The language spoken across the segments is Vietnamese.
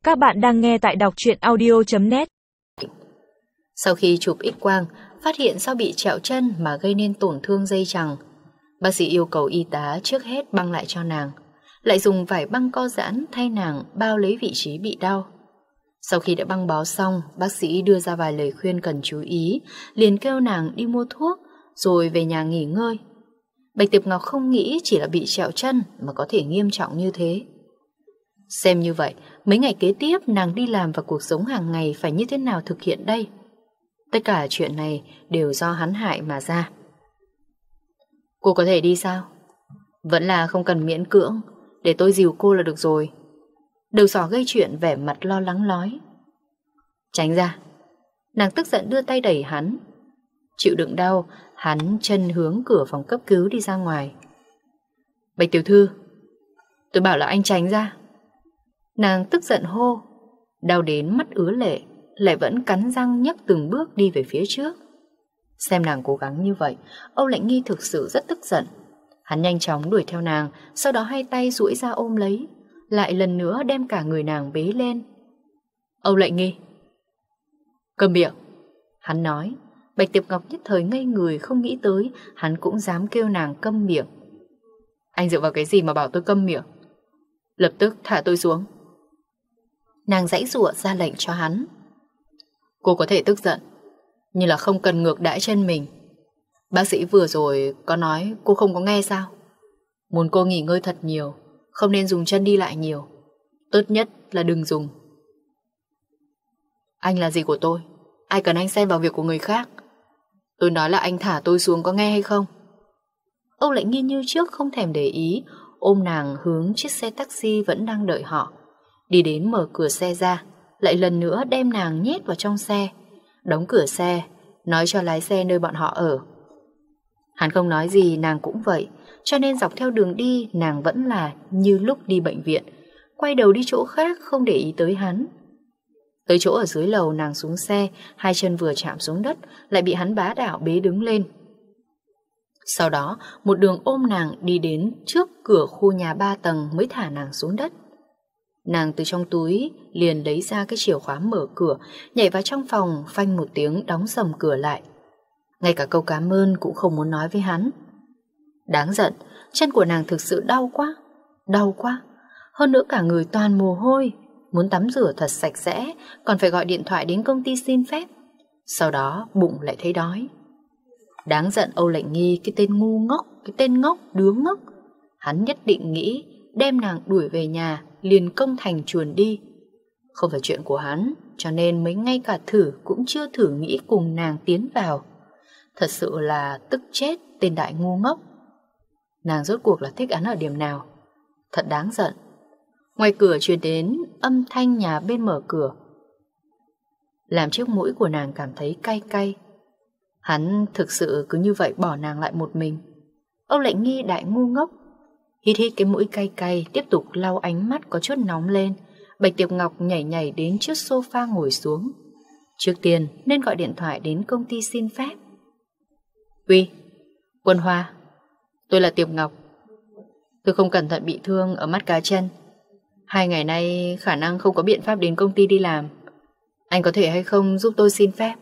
Các bạn đang nghe tại đọc truyện audio.net. Sau khi chụp X-quang, phát hiện do bị trẹo chân mà gây nên tổn thương dây chằng. Bác sĩ yêu cầu y tá trước hết băng lại cho nàng, lại dùng vải băng co giãn thay nàng bao lấy vị trí bị đau. Sau khi đã băng bó xong, bác sĩ đưa ra vài lời khuyên cần chú ý, liền kêu nàng đi mua thuốc, rồi về nhà nghỉ ngơi. Bạch Tiệp Ngọc không nghĩ chỉ là bị trẹo chân mà có thể nghiêm trọng như thế. Xem như vậy, mấy ngày kế tiếp nàng đi làm và cuộc sống hàng ngày phải như thế nào thực hiện đây? Tất cả chuyện này đều do hắn hại mà ra. Cô có thể đi sao? Vẫn là không cần miễn cưỡng, để tôi dìu cô là được rồi. Đầu sỏ gây chuyện vẻ mặt lo lắng nói. Tránh ra. Nàng tức giận đưa tay đẩy hắn. Chịu đựng đau, hắn chân hướng cửa phòng cấp cứu đi ra ngoài. Bạch tiểu thư, tôi bảo là anh tránh ra. Nàng tức giận hô, đau đến mắt ứa lệ, lại vẫn cắn răng nhấc từng bước đi về phía trước. Xem nàng cố gắng như vậy, Âu Lệnh Nghi thực sự rất tức giận. Hắn nhanh chóng đuổi theo nàng, sau đó hai tay duỗi ra ôm lấy, lại lần nữa đem cả người nàng bế lên. Âu Lệnh Nghi, câm miệng. Hắn nói. Bạch Tiệp Ngọc nhất thời ngây người, không nghĩ tới hắn cũng dám kêu nàng câm miệng. Anh dựa vào cái gì mà bảo tôi câm miệng? Lập tức thả tôi xuống. Nàng giãy giụa ra lệnh cho hắn. Cô có thể tức giận, nhưng là không cần ngược đãi chân mình. Bác sĩ vừa rồi có nói cô không có nghe sao? Muốn cô nghỉ ngơi thật nhiều, không nên dùng chân đi lại nhiều. Tốt nhất là đừng dùng. Anh là gì của tôi? Ai cần anh xen vào việc của người khác? Tôi nói là anh thả tôi xuống, có nghe hay không? Âu Lệnh Nghi như trước không thèm để ý, ôm nàng hướng chiếc xe taxi vẫn đang đợi họ. Đi đến mở cửa xe ra, lại lần nữa đem nàng nhét vào trong xe, đóng cửa xe, nói cho lái xe nơi bọn họ ở. Hắn không nói gì, nàng cũng vậy, cho nên dọc theo đường đi nàng vẫn là như lúc đi bệnh viện, quay đầu đi chỗ khác không để ý tới hắn. Tới chỗ ở dưới lầu nàng xuống xe, hai chân vừa chạm xuống đất lại bị hắn bá đạo bế đứng lên. Sau đó một đường ôm nàng đi đến trước cửa khu nhà 3 tầng mới thả nàng xuống đất. Nàng từ trong túi liền lấy ra cái chìa khóa mở cửa, nhảy vào trong phòng, phanh một tiếng đóng sầm cửa lại. Ngay cả câu cảm ơn cũng không muốn nói với hắn. Đáng giận, chân của nàng thực sự đau quá. Hơn nữa cả người toàn mồ hôi, muốn tắm rửa thật sạch sẽ, còn phải gọi điện thoại đến công ty xin phép. Sau đó bụng lại thấy đói. Đáng giận Âu Lệnh Nghi, cái tên ngu ngốc, cái tên ngốc, đứa ngốc. Hắn nhất định nghĩ đem nàng đuổi về nhà, liền công thành chuồn đi. Không phải chuyện của hắn, cho nên mới ngay cả thử cũng chưa thử nghĩ cùng nàng tiến vào. Thật sự là tức chết tên đại ngu ngốc. Nàng rốt cuộc là thích hắn ở điểm nào? Thật đáng giận. Ngoài cửa truyền đến âm thanh nhà bên mở cửa, làm chiếc mũi của nàng cảm thấy cay cay. Hắn thực sự cứ như vậy bỏ nàng lại một mình. Âu Lệnh Nghi đại ngu ngốc. Hít hít cái mũi cay cay, tiếp tục lau ánh mắt có chút nóng lên. Bạch Tiệp Ngọc nhảy nhảy đến trước sofa ngồi xuống. Trước tiên nên gọi điện thoại đến công ty xin phép. Uy, Quân Hoa, tôi là Tiệp Ngọc. Tôi không cẩn thận bị thương ở mắt cá chân. 2 ngày nay khả năng không có biện pháp đến công ty đi làm. Anh có thể hay không giúp tôi xin phép?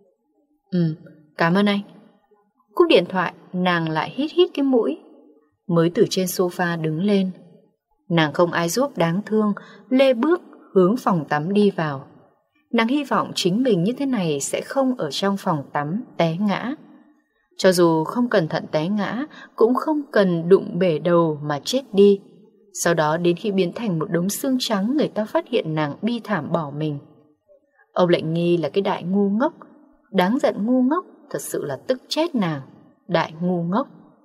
Cảm ơn anh. Cúp điện thoại, nàng lại hít hít cái mũi, mới từ trên sofa đứng lên. Nàng không ai giúp đáng thương, lê bước hướng phòng tắm đi vào. Nàng hy vọng chính mình như thế này sẽ không ở trong phòng tắm té ngã. Cho dù không cẩn thận té ngã, cũng không cần đụng bể đầu mà chết đi. Sau đó đến khi biến thành một đống xương trắng, người ta phát hiện nàng bi thảm bỏ mình. Âu Lệnh Nghi là cái đại ngu ngốc. Đáng giận ngu ngốc, thật sự là tức chết nàng. Đại ngu ngốc.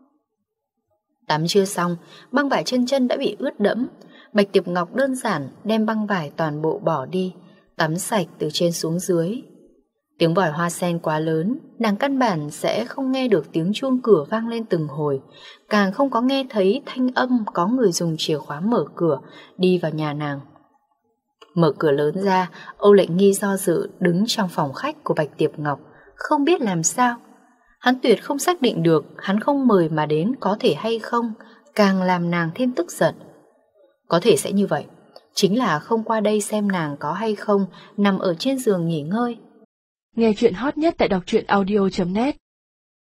Tắm chưa xong, băng vải trên chân đã bị ướt đẫm. Bạch Tiệp Ngọc đơn giản đem băng vải toàn bộ bỏ đi, tắm sạch từ trên xuống dưới. Tiếng vòi hoa sen quá lớn, nàng căn bản sẽ không nghe được tiếng chuông cửa vang lên từng hồi, càng không có nghe thấy thanh âm có người dùng chìa khóa mở cửa đi vào nhà nàng. Mở cửa lớn ra, Âu Lệnh Nghi do dự đứng trong phòng khách của Bạch Tiệp Ngọc, không biết làm sao. Hắn tuyệt không xác định được hắn không mời mà đến có thể hay không, càng làm nàng thêm tức giận. Có thể sẽ như vậy, chính là không qua đây xem nàng có hay không nằm ở trên giường nghỉ ngơi. Nghe chuyện hot nhất tại đọc truyện audio.net